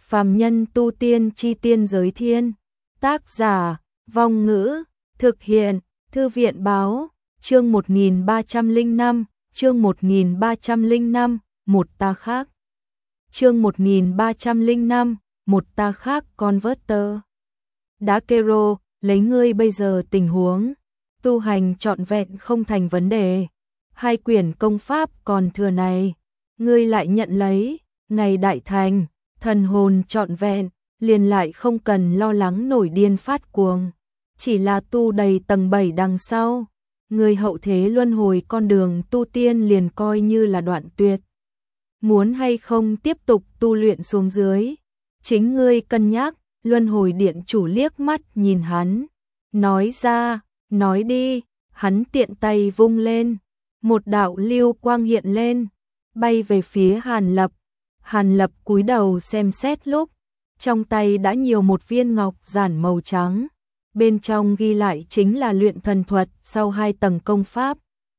Phàm nhân tu tiên chi tiên giới thiên. Tác giả, Vong Ngữ, thực hiện, Thư viện báo, chương 1305, chương 1305, một ta khác. Chương 1305, một ta khác Converter. Đã Kero, lấy ngươi bây giờ tình huống, tu hành trọn vẹn không thành vấn đề. 2 quyển công pháp còn thừa này, ngươi lại nhận lấy, ngày đại thành, thần hồn trọn vẹn, liền lại không cần lo lắng nổi điên phát cuồng. Chỉ là tu đầy tầng 7 đằng sau, người hậu thế luân hồi con đường tu tiên liền coi như là đoạn tuyệt. Muốn hay không tiếp tục tu luyện xuống dưới, chính ngươi cân nhắc. Luân hồi điện chủ liếc mắt nhìn hắn, nói ra, nói đi. Hắn tiện tay vung lên, một đạo lưu quang hiện lên, bay về phía Hàn Lập. Hàn Lập cúi đầu xem xét lúc, trong tay đã nhiều một viên ngọc giản màu trắng, bên trong ghi lại chính là luyện thần thuật sau 2 tầng công pháp.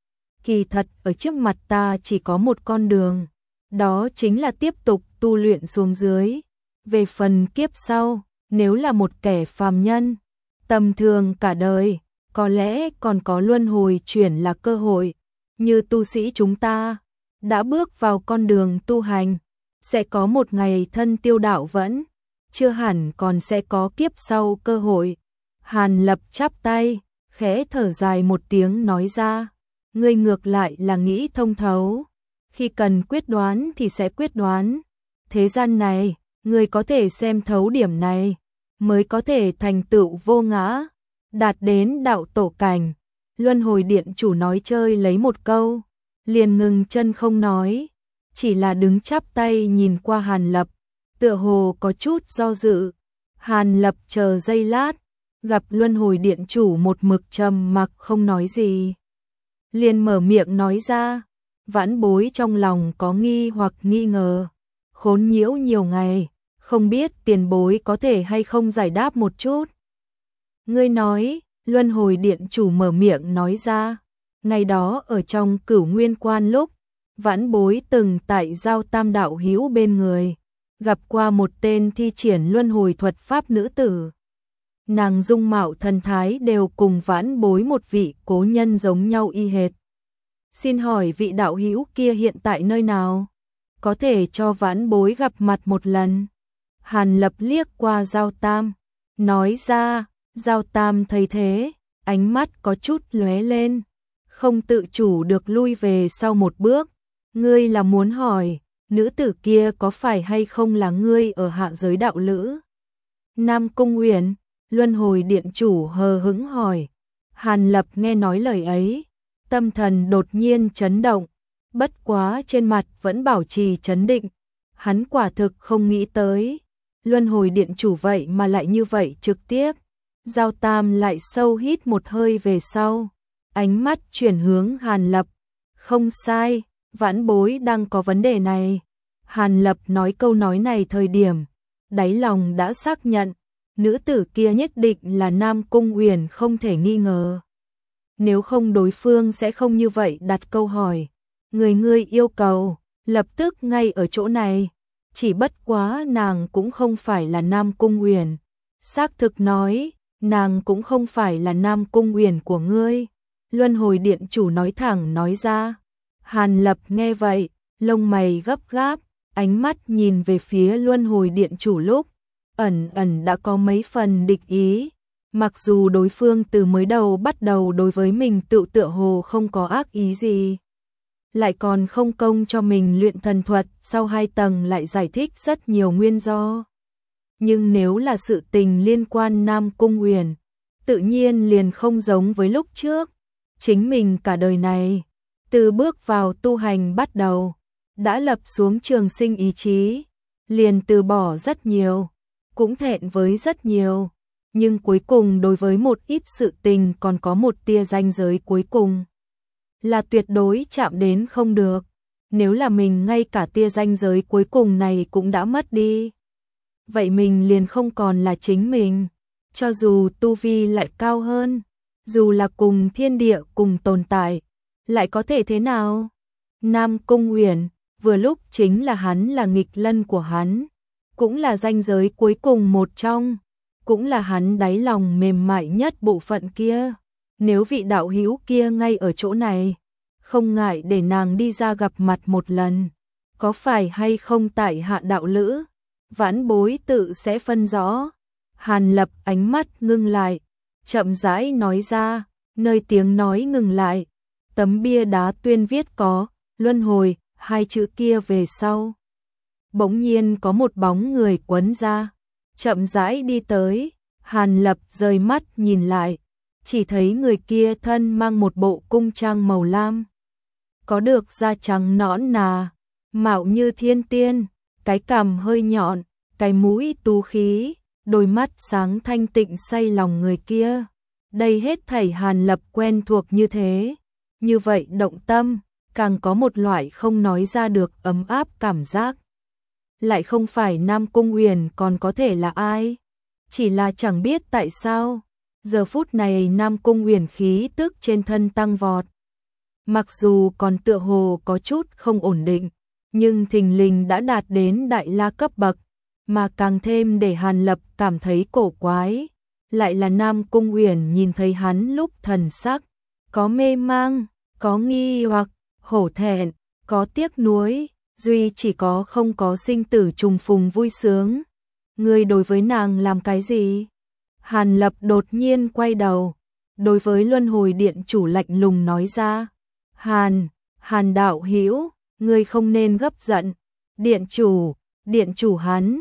Kỳ thật ở trước mặt ta chỉ có một con đường, đó chính là tiếp tục tu luyện xuống dưới. Về phần kiếp sau, nếu là một kẻ phàm nhân, tầm thường cả đời, có lẽ còn có luân hồi chuyển là cơ hội. Như tu sĩ chúng ta, đã bước vào con đường tu hành, sẽ có một ngày thân tiêu đạo vẫn, chưa hẳn còn sẽ có kiếp sau cơ hội. Hàn Lập chắp tay, khẽ thở dài một tiếng nói ra, ngươi ngược lại là nghĩ thông thấu, khi cần quyết đoán thì sẽ quyết đoán. Thế gian này, ngươi có thể xem thấu điểm này, mới có thể thành tựu vô ngã, đạt đến đạo tổ cảnh. Luân hồi điện chủ nói chơi lấy một câu, liền ngừng chân không nói, chỉ là đứng chắp tay nhìn qua Hàn Lập, tựa hồ có chút do dự. Hàn Lập chờ giây lát, gặp luân hồi điện chủ một mực trầm mặc không nói gì, liền mở miệng nói ra, vãn bối trong lòng có nghi hoặc nghi ngờ, khốn nhiễu nhiều ngày, không biết tiền bối có thể hay không giải đáp một chút. Ngươi nói, luân hồi điện chủ mở miệng nói ra, ngày đó ở trong Cửu Nguyên Quan lúc, vãn bối từng tại Giao Tam đạo hữu bên người, gặp qua một tên thi triển luân hồi thuật pháp nữ tử. Nàng dung mạo thần thái đều cùng vãn bối một vị cố nhân giống nhau y hệt. Xin hỏi vị đạo hữu kia hiện tại nơi nào? Có thể cho vãn bối gặp mặt một lần. Hàn Lập liếc qua Giao Tam, nói ra. Giao Tam thấy thế, ánh mắt có chút lóe lên, không tự chủ được lui về sau một bước. Ngươi là muốn hỏi, nữ tử kia có phải hay không là ngươi ở hạ giới đạo lữ? Nam Cung Uyển, luân hồi điện chủ hờ hững hỏi. Hàn Lập nghe nói lời ấy, tâm thần đột nhiên chấn động, bất quá trên mặt vẫn bảo trì trấn định. Hắn quả thực không nghĩ tới, luân hồi điện chủ vậy mà lại như vậy trực tiếp. Giao Tam lại sâu hít một hơi về sau, ánh mắt chuyển hướng Hàn Lập. Không sai, vãn bối đang có vấn đề này. Hàn Lập nói câu nói này thời điểm, đáy lòng đã xác nhận, nữ tử kia nhất định là Nam Cung Uyển không thể nghi ngờ. Nếu không đối phương sẽ không như vậy đặt câu hỏi. Ngươi yêu cầu, lập tức ngay ở chỗ này. Chỉ bất quá nàng cũng không phải là Nam Cung Uyển. Xác thực nói, nàng cũng không phải là Nam Cung Uyển của ngươi. Luân hồi điện chủ nói thẳng nói ra. Hàn Lập nghe vậy, lông mày gấp gáp, ánh mắt nhìn về phía luân hồi điện chủ lúc, ẩn đã có mấy phần địch ý. Mặc dù đối phương từ mới đầu bắt đầu đối với mình tựa hồ không có ác ý gì, lại còn không công cho mình luyện thần thuật, sau 2 tầng lại giải thích rất nhiều nguyên do. Nhưng nếu là sự tình liên quan Nam Cung Uyển, tự nhiên liền không giống với lúc trước. Chính mình cả đời này, từ bước vào tu hành bắt đầu, đã lập xuống trường sinh ý chí, liền từ bỏ rất nhiều, cũng thẹn với rất nhiều. Nhưng cuối cùng đối với một ít sự tình còn có một tia ranh giới cuối cùng, là tuyệt đối chạm đến không được. Nếu là mình ngay cả tia ranh giới cuối cùng này cũng đã mất đi, vậy mình liền không còn là chính mình. Cho dù tu vi lại cao hơn, dù là cùng thiên địa cùng tồn tại, lại có thể thế nào? Nam Cung Uyển, vừa lúc chính là hắn là nghịch lân của hắn. cũng là ranh giới cuối cùng một trong, cũng là hắn đáy lòng mềm mại nhất bộ phận kia. Nếu vị đạo hữu kia ngay ở chỗ này, không ngại để nàng đi ra gặp mặt một lần, có phải hay không tại hạ đạo lữ, vãn bối tự sẽ phân rõ. Hàn Lập ánh mắt ngưng lại, chậm rãi nói ra, nơi tiếng nói ngừng lại, tấm bia đá tuyên viết có luân hồi hai chữ kia về sau. Bỗng nhiên có một bóng người quấn ra, chậm rãi đi tới. Hàn Lập rời mắt nhìn lại, chỉ thấy người kia thân mang một bộ cung trang màu lam, có được da trắng nõn nà, mạo như thiên tiên, cái cằm hơi nhọn, cái mũi tú khí, đôi mắt sáng thanh tịnh say lòng người kia. Đây hết thảy Hàn Lập quen thuộc như thế, như vậy động tâm, càng có một loại không nói ra được ấm áp cảm giác. Lại không phải Nam Cung Uyển còn có thể là ai? Chỉ là chẳng biết tại sao, giờ phút này Nam Cung Uyển khí tức trên thân tăng vọt. Mặc dù còn tựa hồ có chút không ổn định, nhưng thình lình đã đạt đến đại la cấp bậc, mà càng thêm để Hàn Lập cảm thấy cổ quái. Lại là Nam Cung Uyển nhìn thấy hắn lúc thần sắc, có mê mang, có nghi hoặc, hổ thẹn, có tiếc nuối, duy chỉ có không có sinh tử trùng phùng vui sướng. Ngươi đối với nàng làm cái gì? Hàn Lập đột nhiên quay đầu, đối với Luân Hồi Điện chủ lạnh lùng nói ra. Hàn đạo hữu, ngươi không nên gấp giận. Điện chủ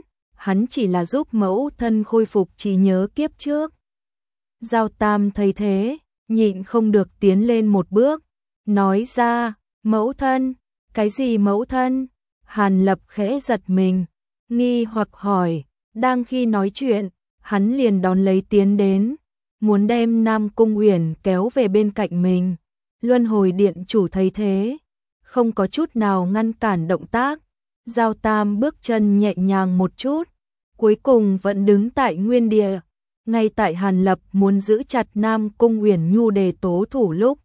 hắn chỉ là giúp mẫu thân khôi phục trí nhớ kiếp trước. Giao Tam thấy thế, nhịn không được tiến lên một bước, nói ra, mẫu thân, cái gì mẫu thân? Hàn Lập khẽ giật mình, nghi hoặc hỏi, đang khi nói chuyện, hắn liền đón lấy tiến đến, muốn đem Nam Cung Uyển kéo về bên cạnh mình. Luân Hồi Điện chủ thấy thế, không có chút nào ngăn cản động tác. Giao Tam bước chân nhẹ nhàng một chút, cuối cùng vẫn đứng tại nguyên địa. Ngay tại Hàn Lập muốn giữ chặt Nam Cung Uyển Nhu để tố thủ lúc,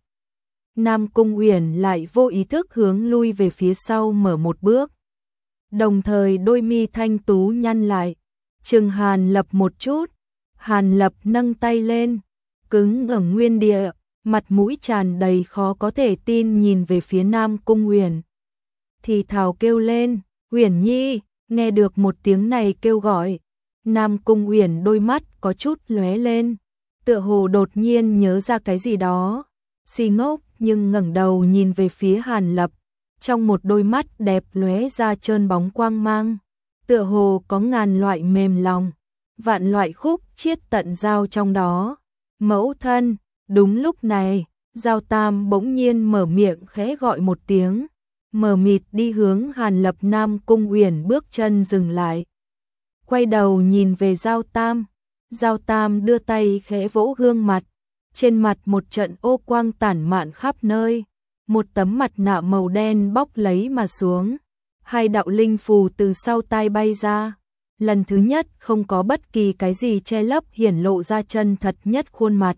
Nam Cung Uyển lại vô ý thức hướng lui về phía sau mở một bước. Đồng thời đôi mi thanh tú nhăn lại, chừng Hàn Lập một chút. Hàn Lập nâng tay lên, cứng ở nguyên địa, mặt mũi tràn đầy khó có thể tin nhìn về phía Nam Cung Uyển. Thì thào kêu lên, Uyển Nhi. Nghe được một tiếng này kêu gọi, Nam Cung Uyển đôi mắt có chút lóe lên, tựa hồ đột nhiên nhớ ra cái gì đó. Si ngốc nhưng ngẩng đầu nhìn về phía Hàn Lập, trong một đôi mắt đẹp lóe ra trơn bóng quang mang, tựa hồ có ngàn loại mềm lòng, vạn loại khúc chiết tận giao trong đó. Mẫu thân. Đúng lúc này, Giao Tam bỗng nhiên mở miệng khẽ gọi một tiếng, mờ mịt đi hướng Hàn Lập. Nam Cung Uyển bước chân dừng lại, quay đầu nhìn về Giao Tam. Giao Tam đưa tay khẽ vỗ gương mặt, trên mặt một trận ô quang tản mạn khắp nơi, một tấm mặt nạ màu đen bóc lấy mà xuống, hai đạo linh phù từ sau tai bay ra. Lần thứ nhất không có bất kỳ cái gì che lấp, hiển lộ ra chân thật nhất khuôn mặt.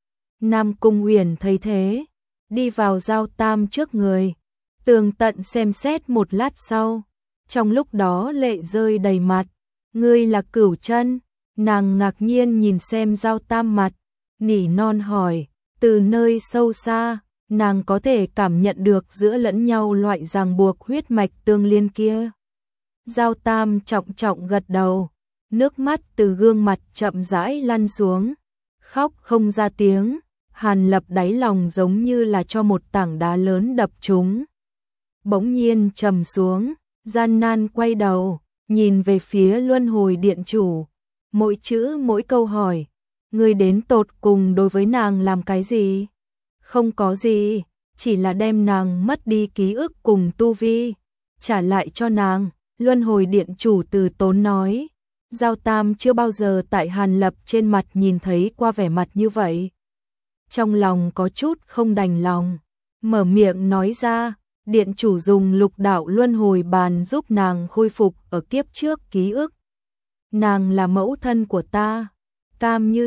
Nam Cung Uyển thấy thế, đi vào Giao Tam trước người, tường tận xem xét một lát sau, trong lúc đó lệ rơi đầy mặt. Ngươi là Cửu Chân? Nàng ngạc nhiên nhìn xem Giao Tam mặt, nỉ non hỏi. Từ nơi sâu xa, nàng có thể cảm nhận được giữa lẫn nhau loại ràng buộc huyết mạch tương liên kia. Giao Tam trọng trọng gật đầu, nước mắt từ gương mặt chậm rãi lăn xuống, khóc không ra tiếng. Hàn Lập đáy lòng giống như là cho một tảng đá lớn đập trúng, bỗng nhiên trầm xuống, gian nan quay đầu, nhìn về phía Luân Hồi Điện chủ, mỗi chữ mỗi câu hỏi, ngươi đến tột cùng đối với nàng làm cái gì? Không có gì, chỉ là đem nàng mất đi ký ức cùng tu vi, trả lại cho nàng. Luân Hồi Điện chủ từ tốn nói. Giao Tam chưa bao giờ tại Hàn Lập trên mặt nhìn thấy qua vẻ mặt như vậy. Trong lòng có chút không đành lòng, mở miệng nói ra, điện chủ dùng lục đạo luân hồi bàn giúp nàng khôi phục ở kiếp trước ký ức. Nàng là mẫu thân của ta, cam như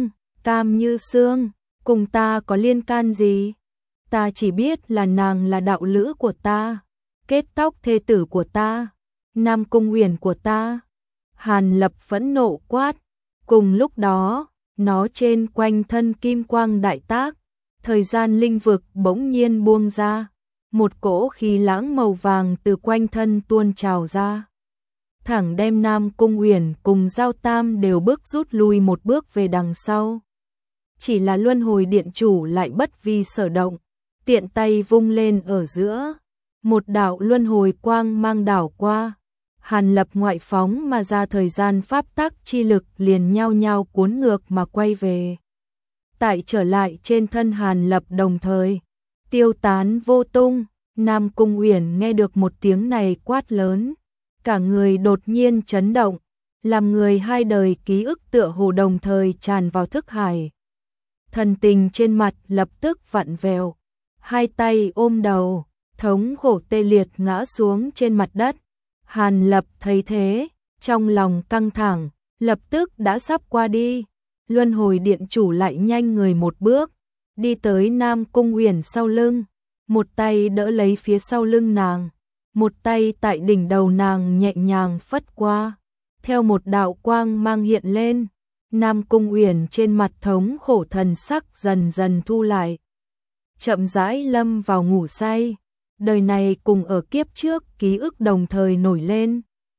xương, cùng ta có liên can gì? Ta chỉ biết là nàng là đạo lữ của ta, kết tóc thê tử của ta, Nam Cung Uyển của ta. Hàn Lập phẫn nộ quát. Cùng lúc đó, nó trên quanh thân kim quang đại tác, thời gian linh vực bỗng nhiên buông ra, một cỗ khí lãng màu vàng từ quanh thân tuôn trào ra, thẳng đem Nam Cung Uyển cùng Giao Tam đều bước rút lui một bước về đằng sau. Chỉ là Luân Hồi Điện chủ lại bất vi sở động, tiện tay vung lên ở giữa, một đạo luân hồi quang mang đảo qua. Hàn Lập ngoại phóng mà ra thời gian pháp tắc chi lực liền nhao nhao cuốn ngược mà quay về. Tại trở lại trên thân Hàn Lập đồng thời, tiêu tán vô tung. Nam Cung Uyển nghe được một tiếng này quát lớn, cả người đột nhiên chấn động, làm người hai đời ký ức tựa hồ đồng thời tràn vào thức hải. Thần tình trên mặt lập tức vặn vẹo, hai tay ôm đầu, thống khổ tê liệt ngã xuống trên mặt đất. Hàn Lập thấy thế, trong lòng căng thẳng, lập tức đã sắp qua đi. Luân Hồi Điện chủ lại nhanh người một bước, đi tới Nam Cung Uyển sau lưng, một tay đỡ lấy phía sau lưng nàng, một tay tại đỉnh đầu nàng nhẹ nhàng phất qua, theo một đạo quang mang hiện lên. Nam Cung Uyển trên mặt thống khổ thần sắc dần dần thu lại, chậm rãi lâm vào ngủ say. Đời này cùng ở kiếp trước ký ức đồng thời nổi lên.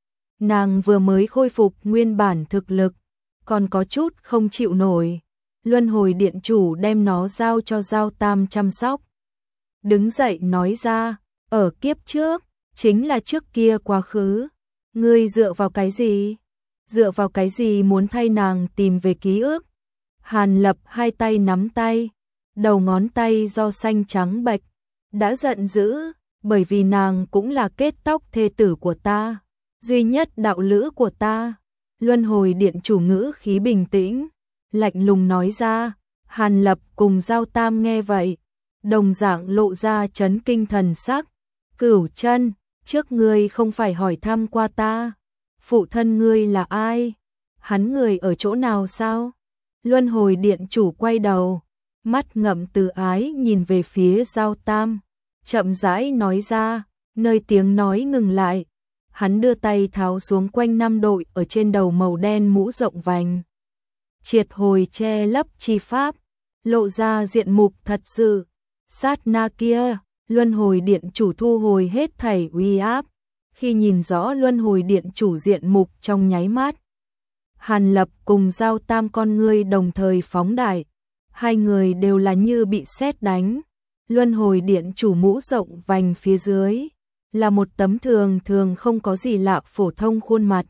Nàng vừa mới khôi phục nguyên bản thực lực, còn có chút không chịu nổi. Luân Hồi Điện chủ đem nó giao cho Giao Tam chăm sóc. Đứng dậy nói ra, ở kiếp trước, chính là trước kia quá khứ. Ngươi dựa vào cái gì? Dựa vào cái gì muốn thay nàng tìm về ký ức? Hàn Lập hai tay nắm tay, đầu ngón tay do xanh trắng bạch, đã giận dữ, bởi vì nàng cũng là kết tóc thê tử của ta, duy nhất đạo lữ của ta. Luân Hồi Điện chủ ngữ khí bình tĩnh, lạnh lùng nói ra. Hàn Lập cùng Giao Tam nghe vậy, đồng dạng lộ ra chấn kinh thần sắc. Cửu Chân, trước ngươi không phải hỏi thăm qua ta, phụ thân ngươi là ai? Hắn người ở chỗ nào sao? Luân Hồi Điện chủ quay đầu, mắt ngậm từ ái nhìn về phía Giao Tam, chậm rãi nói ra. Nơi tiếng nói ngừng lại, hắn đưa tay tháo xuống quanh năm đội ở trên đầu màu đen mũ rộng vành, triệt hồi che lấp chi pháp, lộ ra diện mục thật sự. Sát na kia, Luân Hồi Điện chủ thu hồi hết thảy uy áp, khi nhìn rõ Luân Hồi Điện chủ diện mục trong nháy mắt, Hàn Lập cùng Giao Tam con ngươi đồng thời phóng đại, hai người đều là như bị sét đánh. Luân Hồi Điện chủ mũ rộng vành phía dưới là một tấm thường thường không có gì lạ phổ thông khuôn mặt,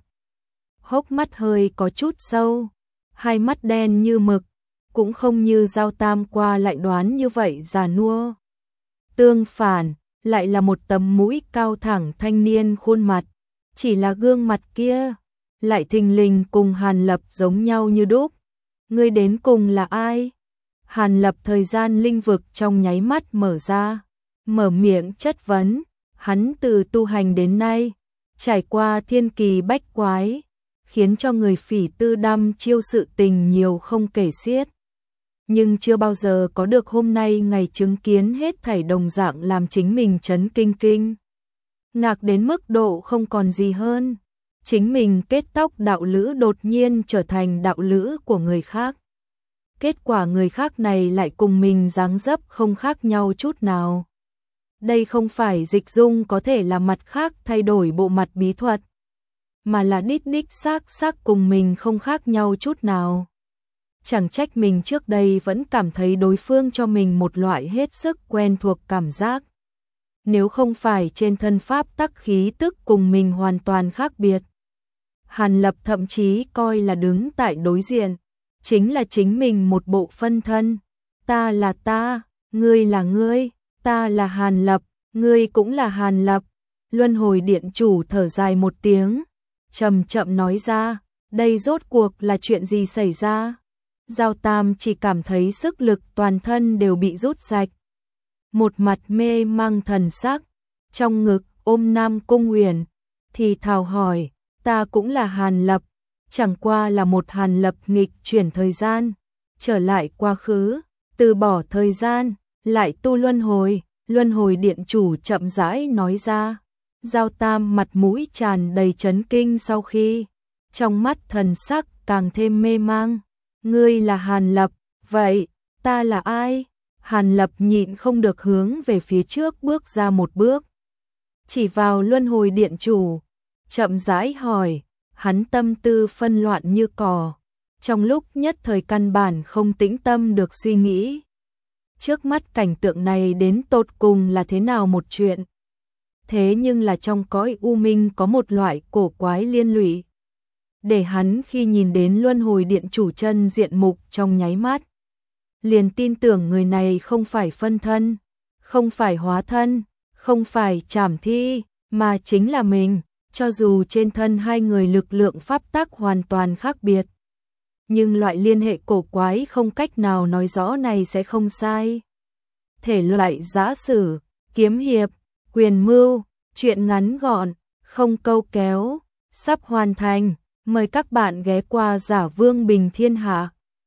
hốc mắt hơi có chút sâu, hai mắt đen như mực, cũng không như Giao Tam qua lại đoán như vậy già nua. Tương phản, lại là một tấm mũi cao thẳng thanh niên khuôn mặt, chỉ là gương mặt kia lại thình lình cùng Hàn Lập giống nhau như đúc. Ngươi đến cùng là ai? Hàn Lập thời gian linh vực trong nháy mắt mở ra, mở miệng chất vấn. Hắn từ tu hành đến nay, trải qua thiên kỳ bách quái, khiến cho người phỉ tư đăm chiêu sự tình nhiều không kể xiết. Nhưng chưa bao giờ có được hôm nay ngày chứng kiến hết thảy đồng dạng làm chính mình chấn kinh ngạc đến mức độ không còn gì hơn. Chính mình kết tóc đạo lữ đột nhiên trở thành đạo lữ của người khác. Kết quả người khác này lại cùng mình dáng dấp không khác nhau chút nào. Đây không phải dịch dung có thể là mặt khác thay đổi bộ mặt bí thuật, mà là đích xác cùng mình không khác nhau chút nào. Chẳng trách mình trước đây vẫn cảm thấy đối phương cho mình một loại hết sức quen thuộc cảm giác. Nếu không phải trên thân pháp tắc khí tức cùng mình hoàn toàn khác biệt. Hàn Lập thậm chí coi là đứng tại đối diện, chính là chính mình một bộ phân thân. Ta là ta, ngươi là ngươi, ta là Hàn Lập, ngươi cũng là Hàn Lập. Luân Hồi Điện chủ thở dài một tiếng, chậm chậm nói ra, đây rốt cuộc là chuyện gì xảy ra? Giao Tam chỉ cảm thấy sức lực toàn thân đều bị rút sạch. Một mặt mê mang thần sắc, trong ngực ôm Nam Cung Uyển, thì thào hỏi, ta cũng là Hàn Lập, chẳng qua là một Hàn Lập nghịch chuyển thời gian, trở lại quá khứ, từ bỏ thời gian, lại tu luân hồi. Luân Hồi Điện chủ chậm rãi nói ra. Giao Tam mặt mũi tràn đầy chấn kinh sau khi trong mắt thần sắc càng thêm mê mang. Ngươi là Hàn Lập, vậy ta là ai? Hàn Lập nhịn không được hướng về phía trước bước ra một bước. Chỉ vào luân hồi điện chủ, chậm rãi hỏi, hắn tâm tư phân loạn như cò. Trong lúc nhất thời căn bản không tĩnh tâm được suy nghĩ. Trước mắt cảnh tượng này đến tột cùng là thế nào một chuyện? Thế nhưng là trong cõi u minh có một loại cổ quái liên lụy. Để hắn khi nhìn đến luân hồi điện chủ chân diện mục trong nháy mắt, liền tin tưởng người này không phải phân thân, không phải hóa thân, không phải trảm thi, mà chính là mình, cho dù trên thân hai người lực lượng pháp tắc hoàn toàn khác biệt. Nhưng loại liên hệ cổ quái không cách nào nói rõ này sẽ không sai. Thể loại giã sử, kiếm hiệp, quyền mưu, truyện ngắn gọn, không câu kéo, sắp hoàn thành. Mời các bạn ghé qua Giả Vương Bình Thiên Hạ.